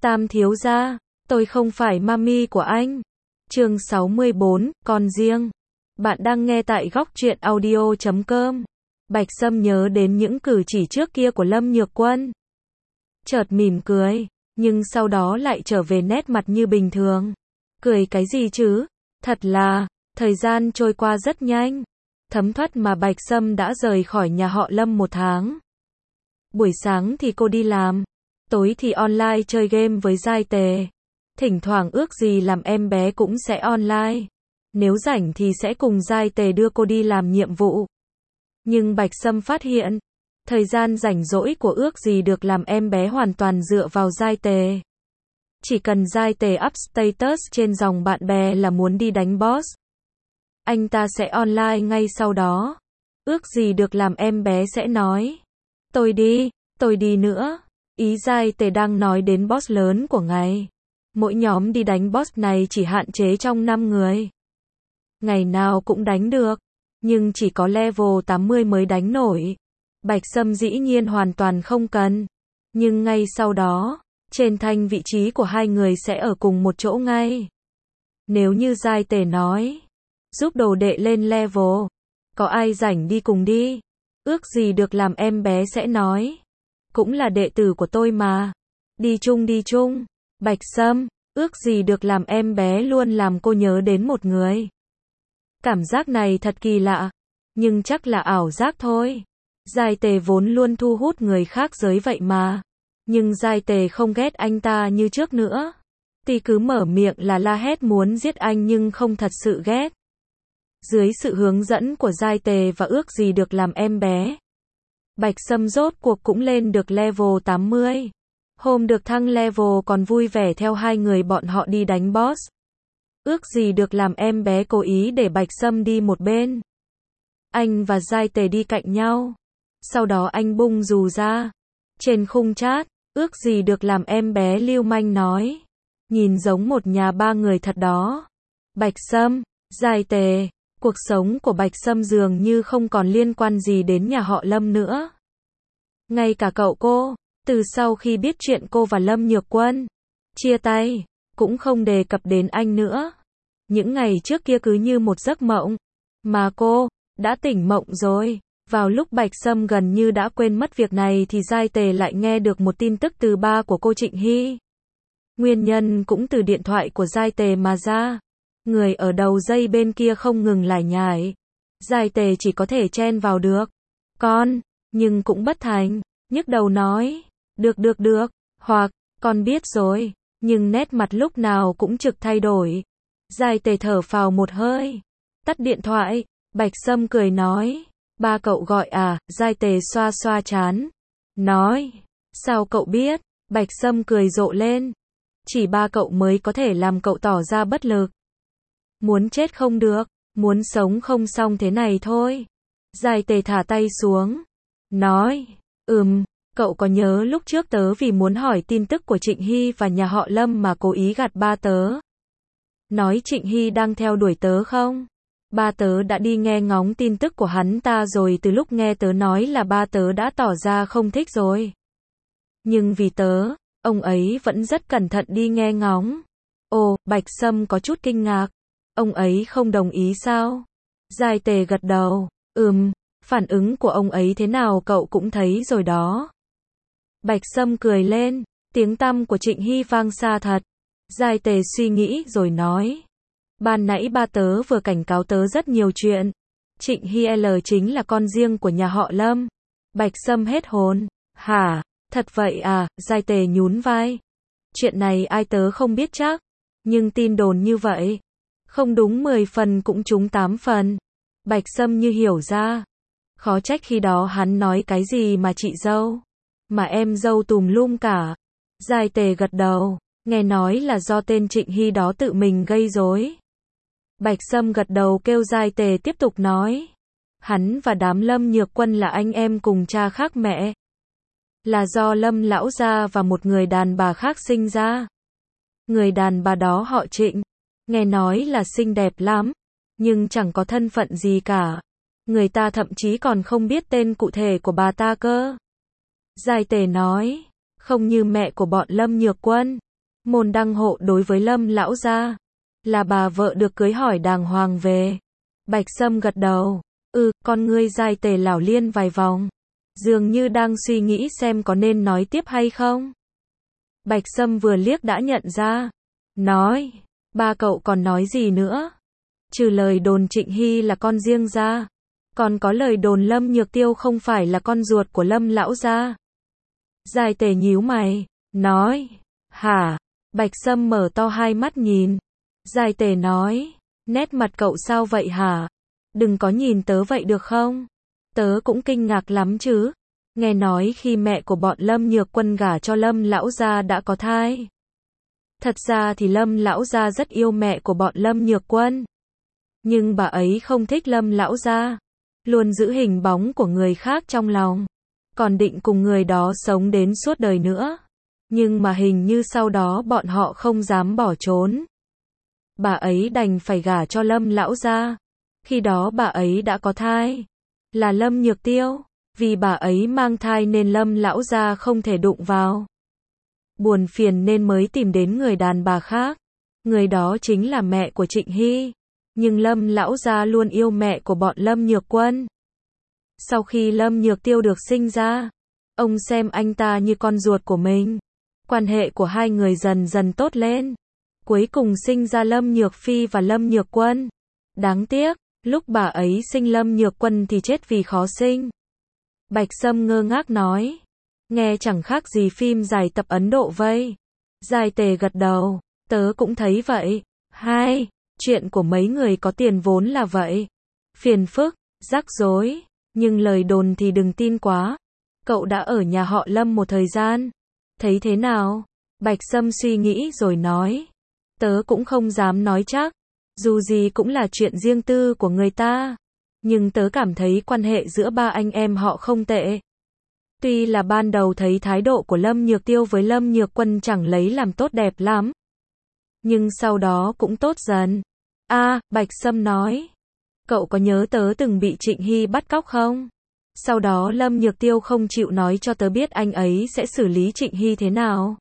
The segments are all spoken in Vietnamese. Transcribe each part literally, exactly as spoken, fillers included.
Tam thiếu gia, tôi không phải mami của anh. Chương sáu mươi bốn, con riêng. Bạn đang nghe tại góc truyện audio chấm com. Bạch Sâm nhớ đến những cử chỉ trước kia của Lâm Nhược Quân. Chợt mỉm cười, nhưng sau đó lại trở về nét mặt như bình thường. Cười cái gì chứ? Thật là, thời gian trôi qua rất nhanh. Thấm thoát mà Bạch Sâm đã rời khỏi nhà họ Lâm một tháng. Buổi sáng thì cô đi làm, tối thì online chơi game với Giai Tề. Thỉnh thoảng ước gì làm em bé cũng sẽ online. Nếu rảnh thì sẽ cùng Giai Tề đưa cô đi làm nhiệm vụ. Nhưng Bạch Sâm phát hiện, thời gian rảnh rỗi của ước gì được làm em bé hoàn toàn dựa vào Giai Tề. Chỉ cần Giai Tề up status trên dòng bạn bè là muốn đi đánh boss, anh ta sẽ online ngay sau đó. Ước gì được làm em bé sẽ nói, tôi đi, tôi đi nữa. Ý Giai Tề đang nói đến boss lớn của ngày. Mỗi nhóm đi đánh boss này chỉ hạn chế trong năm người. Ngày nào cũng đánh được, nhưng chỉ có level tám mươi mới đánh nổi. Bạch Sâm dĩ nhiên hoàn toàn không cần. Nhưng ngay sau đó, trên thanh vị trí của hai người sẽ ở cùng một chỗ ngay. Nếu như Giai Tề nói, giúp đồ đệ lên level, có ai rảnh đi cùng đi. Ước gì được làm em bé sẽ nói, cũng là đệ tử của tôi mà. Đi chung đi chung. Bạch Sâm, ước gì được làm em bé luôn làm cô nhớ đến một người. Cảm giác này thật kỳ lạ, nhưng chắc là ảo giác thôi. Giai Tề vốn luôn thu hút người khác giới vậy mà. Nhưng Giai Tề không ghét anh ta như trước nữa. Tuy cứ mở miệng là la hét muốn giết anh nhưng không thật sự ghét. Dưới sự hướng dẫn của Giai Tề và ước gì được làm em bé, Bạch Sâm rốt cuộc cũng lên được level tám mươi. Hôm được thăng level còn vui vẻ theo hai người bọn họ đi đánh boss. Ước gì được làm em bé cố ý để Bạch Sâm đi một bên. Anh và Giai Tề đi cạnh nhau. Sau đó anh bung dù ra. Trên khung chat, ước gì được làm em bé lưu manh nói, nhìn giống một nhà ba người thật đó. Bạch Sâm, Giai Tề, cuộc sống của Bạch Sâm dường như không còn liên quan gì đến nhà họ Lâm nữa. Ngay cả cậu cô, từ sau khi biết chuyện cô và Lâm Nhược Quân chia tay, cũng không đề cập đến anh nữa. Những ngày trước kia cứ như một giấc mộng, mà cô đã tỉnh mộng rồi. Vào lúc Bạch Sâm gần như đã quên mất việc này thì Giai Tề lại nghe được một tin tức từ ba của cô Trịnh Hy. Nguyên nhân cũng từ điện thoại của Giai Tề mà ra. Người ở đầu dây bên kia không ngừng lải nhải. Giai Tề chỉ có thể chen vào được. Con, nhưng cũng bất thành, nhức đầu nói, được được được, hoặc, con biết rồi, nhưng nét mặt lúc nào cũng trực thay đổi. Giai Tề thở phào một hơi, tắt điện thoại. Bạch Sâm cười nói, ba cậu gọi à? Giai Tề xoa xoa trán, nói, sao cậu biết? Bạch Sâm cười rộ lên, chỉ ba cậu mới có thể làm cậu tỏ ra bất lực. Muốn chết không được, muốn sống không xong thế này thôi. Giai Tề thả tay xuống, nói, ừm, cậu có nhớ lúc trước tớ vì muốn hỏi tin tức của Trịnh Hy và nhà họ Lâm mà cố ý gạt ba tớ, nói Trịnh Hy đang theo đuổi tớ không? Ba tớ đã đi nghe ngóng tin tức của hắn ta rồi, từ lúc nghe tớ nói là ba tớ đã tỏ ra không thích rồi. Nhưng vì tớ, ông ấy vẫn rất cẩn thận đi nghe ngóng. Ồ, Bạch Sâm có chút kinh ngạc. Ông ấy không đồng ý sao? Giai Tề gật đầu, ừm, phản ứng của ông ấy thế nào cậu cũng thấy rồi đó. Bạch Sâm cười lên, tiếng tăm của Trịnh Hy vang xa thật. Giai Tề suy nghĩ rồi nói, ban nãy ba tớ vừa cảnh cáo tớ rất nhiều chuyện. Trịnh Hy L chính là con riêng của nhà họ Lâm. Bạch Sâm hết hồn, hả, thật vậy à? Giai Tề nhún vai, chuyện này ai tớ không biết chắc, nhưng tin đồn như vậy, không đúng mười phần cũng trúng tám phần. Bạch Sâm như hiểu ra, khó trách khi đó hắn nói cái gì mà chị dâu, mà em dâu tùm lum cả. Giai Tề gật đầu, nghe nói là do tên Trịnh Hy đó tự mình gây rối. Bạch Sâm gật đầu kêu Giai Tề tiếp tục nói, hắn và đám Lâm Nhược Quân là anh em cùng cha khác mẹ, là do Lâm lão gia và một người đàn bà khác sinh ra. Người đàn bà đó họ Trịnh, nghe nói là xinh đẹp lắm, nhưng chẳng có thân phận gì cả. Người ta thậm chí còn không biết tên cụ thể của bà ta cơ. Giai Tề nói, không như mẹ của bọn Lâm Nhược Quân. Môn đăng hộ đối với Lâm lão gia, là bà vợ được cưới hỏi đàng hoàng về. Bạch Sâm gật đầu, ừ, con ngươi Giai Tề lảo liên vài vòng, dường như đang suy nghĩ xem có nên nói tiếp hay không. Bạch Sâm vừa liếc đã nhận ra, nói, ba cậu còn nói gì nữa? Trừ lời đồn Trịnh Hy là con riêng ra, còn có lời đồn Lâm Nhược Tiêu không phải là con ruột của Lâm lão gia. Giai Tề nhíu mày, nói, hả? Bạch Sâm mở to hai mắt nhìn. Giai Tề nói, nét mặt cậu sao vậy hả? Đừng có nhìn tớ vậy được không? Tớ cũng kinh ngạc lắm chứ. Nghe nói khi mẹ của bọn Lâm Nhược Quân gả cho Lâm lão gia đã có thai. Thật ra thì Lâm lão gia rất yêu mẹ của bọn Lâm Nhược Quân. Nhưng bà ấy không thích Lâm lão gia, luôn giữ hình bóng của người khác trong lòng, còn định cùng người đó sống đến suốt đời nữa. Nhưng mà hình như sau đó bọn họ không dám bỏ trốn. Bà ấy đành phải gả cho Lâm lão gia. Khi đó bà ấy đã có thai, là Lâm Nhược Tiêu. Vì bà ấy mang thai nên Lâm lão gia không thể đụng vào. Buồn phiền nên mới tìm đến người đàn bà khác. Người đó chính là mẹ của Trịnh Hy. Nhưng Lâm lão gia luôn yêu mẹ của bọn Lâm Nhược Quân. Sau khi Lâm Nhược Tiêu được sinh ra, ông xem anh ta như con ruột của mình. Quan hệ của hai người dần dần tốt lên. Cuối cùng sinh ra Lâm Nhược Phi và Lâm Nhược Quân. Đáng tiếc, lúc bà ấy sinh Lâm Nhược Quân thì chết vì khó sinh. Bạch Sâm ngơ ngác nói, nghe chẳng khác gì phim dài tập Ấn Độ vây. Giai Tề gật đầu, tớ cũng thấy vậy. Hai, chuyện của mấy người có tiền vốn là vậy. Phiền phức, rắc rối, nhưng lời đồn thì đừng tin quá. Cậu đã ở nhà họ Lâm một thời gian. Thấy thế nào? Bạch Sâm suy nghĩ rồi nói, tớ cũng không dám nói chắc. Dù gì cũng là chuyện riêng tư của người ta. Nhưng tớ cảm thấy quan hệ giữa ba anh em họ không tệ. Tuy là ban đầu thấy thái độ của Lâm Nhược Tiêu với Lâm Nhược Quân chẳng lấy làm tốt đẹp lắm. Nhưng sau đó cũng tốt dần. A, Bạch Sâm nói. Cậu có nhớ tớ từng bị Trịnh Hy bắt cóc không? Sau đó Lâm Nhược Tiêu không chịu nói cho tớ biết anh ấy sẽ xử lý Trịnh Hy thế nào.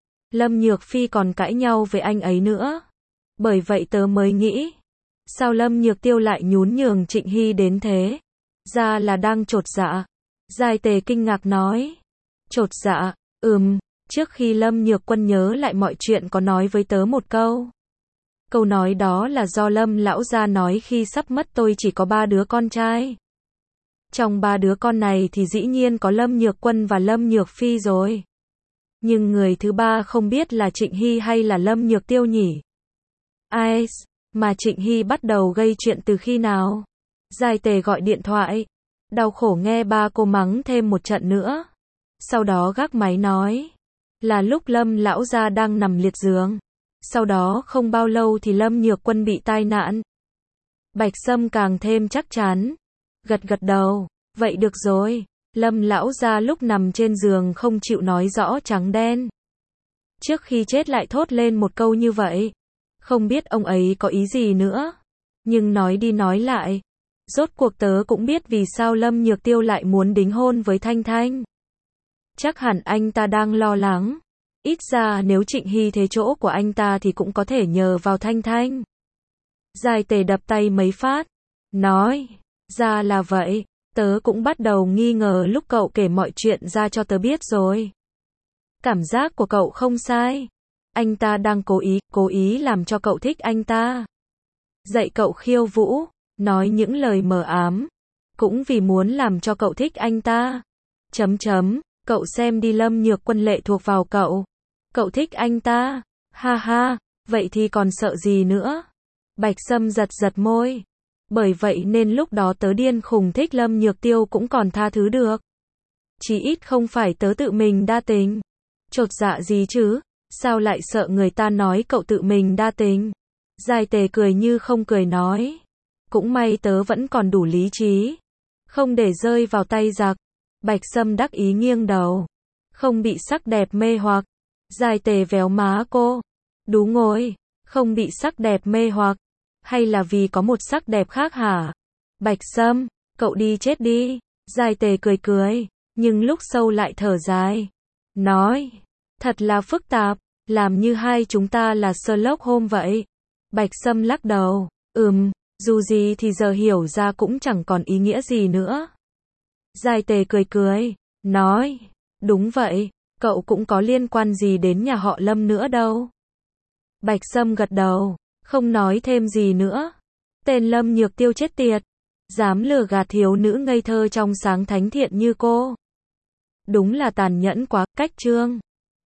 Lâm Nhược Phi còn cãi nhau với anh ấy nữa. Bởi vậy tớ mới nghĩ, sao Lâm Nhược Tiêu lại nhún nhường Trịnh Hy đến thế? Ra là đang chột dạ. Giai Tề kinh ngạc nói. Chột dạ, ừm, trước khi Lâm Nhược Quân nhớ lại mọi chuyện có nói với tớ một câu. Câu nói đó là do Lâm lão gia nói khi sắp mất tôi chỉ có ba đứa con trai. Trong ba đứa con này thì dĩ nhiên có Lâm Nhược Quân và Lâm Nhược Phi rồi. Nhưng người thứ ba không biết là Trịnh Hy hay là Lâm Nhược Tiêu nhỉ? Ai, mà Trịnh Hy bắt đầu gây chuyện từ khi nào? Giai Tề gọi điện thoại. Đau khổ nghe ba cô mắng thêm một trận nữa. Sau đó gác máy nói. Là lúc Lâm lão gia đang nằm liệt giường. Sau đó không bao lâu thì Lâm Nhược Quân bị tai nạn. Bạch Sâm càng thêm chắc chắn. Gật gật đầu. Vậy được rồi. Lâm lão gia lúc nằm trên giường không chịu nói rõ trắng đen. Trước khi chết lại thốt lên một câu như vậy. Không biết ông ấy có ý gì nữa. Nhưng nói đi nói lại. Rốt cuộc tớ cũng biết vì sao Lâm Nhược Tiêu lại muốn đính hôn với Thanh Thanh. Chắc hẳn anh ta đang lo lắng. Ít ra nếu Trịnh Hy thế chỗ của anh ta thì cũng có thể nhờ vào Thanh Thanh. Giai Tề đập tay mấy phát. Nói. Ra là vậy. Tớ cũng bắt đầu nghi ngờ lúc cậu kể mọi chuyện ra cho tớ biết rồi. Cảm giác của cậu không sai. Anh ta đang cố ý, cố ý làm cho cậu thích anh ta. Dạy cậu khiêu vũ, nói những lời mờ ám. Cũng vì muốn làm cho cậu thích anh ta. Chấm chấm, cậu xem đi Lâm Nhược Quân lệ thuộc vào cậu. Cậu thích anh ta. Ha ha, vậy thì còn sợ gì nữa. Bạch Sâm giật giật môi. Bởi vậy nên lúc đó tớ điên khùng thích Lâm Nhược Tiêu cũng còn tha thứ được. Chỉ ít không phải tớ tự mình đa tình. Chột dạ gì chứ? Sao lại sợ người ta nói cậu tự mình đa tình? Giai Tề cười như không cười nói. Cũng may tớ vẫn còn đủ lý trí. Không để rơi vào tay giặc. Bạch Sâm đắc ý nghiêng đầu. Không bị sắc đẹp mê hoặc. Giai Tề véo má cô. Đú ngồi. Không bị sắc đẹp mê hoặc. Hay là vì có một sắc đẹp khác hả? Bạch Sâm, cậu đi chết đi. Giai Tề cười cười. Nhưng lúc sâu lại thở dài. Nói. Thật là phức tạp. Làm như hai chúng ta là Sherlock Holmes vậy. Bạch Sâm lắc đầu. Ừm, dù gì thì giờ hiểu ra cũng chẳng còn ý nghĩa gì nữa. Giai Tề cười cười, nói, đúng vậy, cậu cũng có liên quan gì đến nhà họ Lâm nữa đâu. Bạch Sâm gật đầu, không nói thêm gì nữa. Tên Lâm Nhược Tiêu chết tiệt, dám lừa gạt thiếu nữ ngây thơ trong sáng thánh thiện như cô. Đúng là tàn nhẫn quá, cách Trương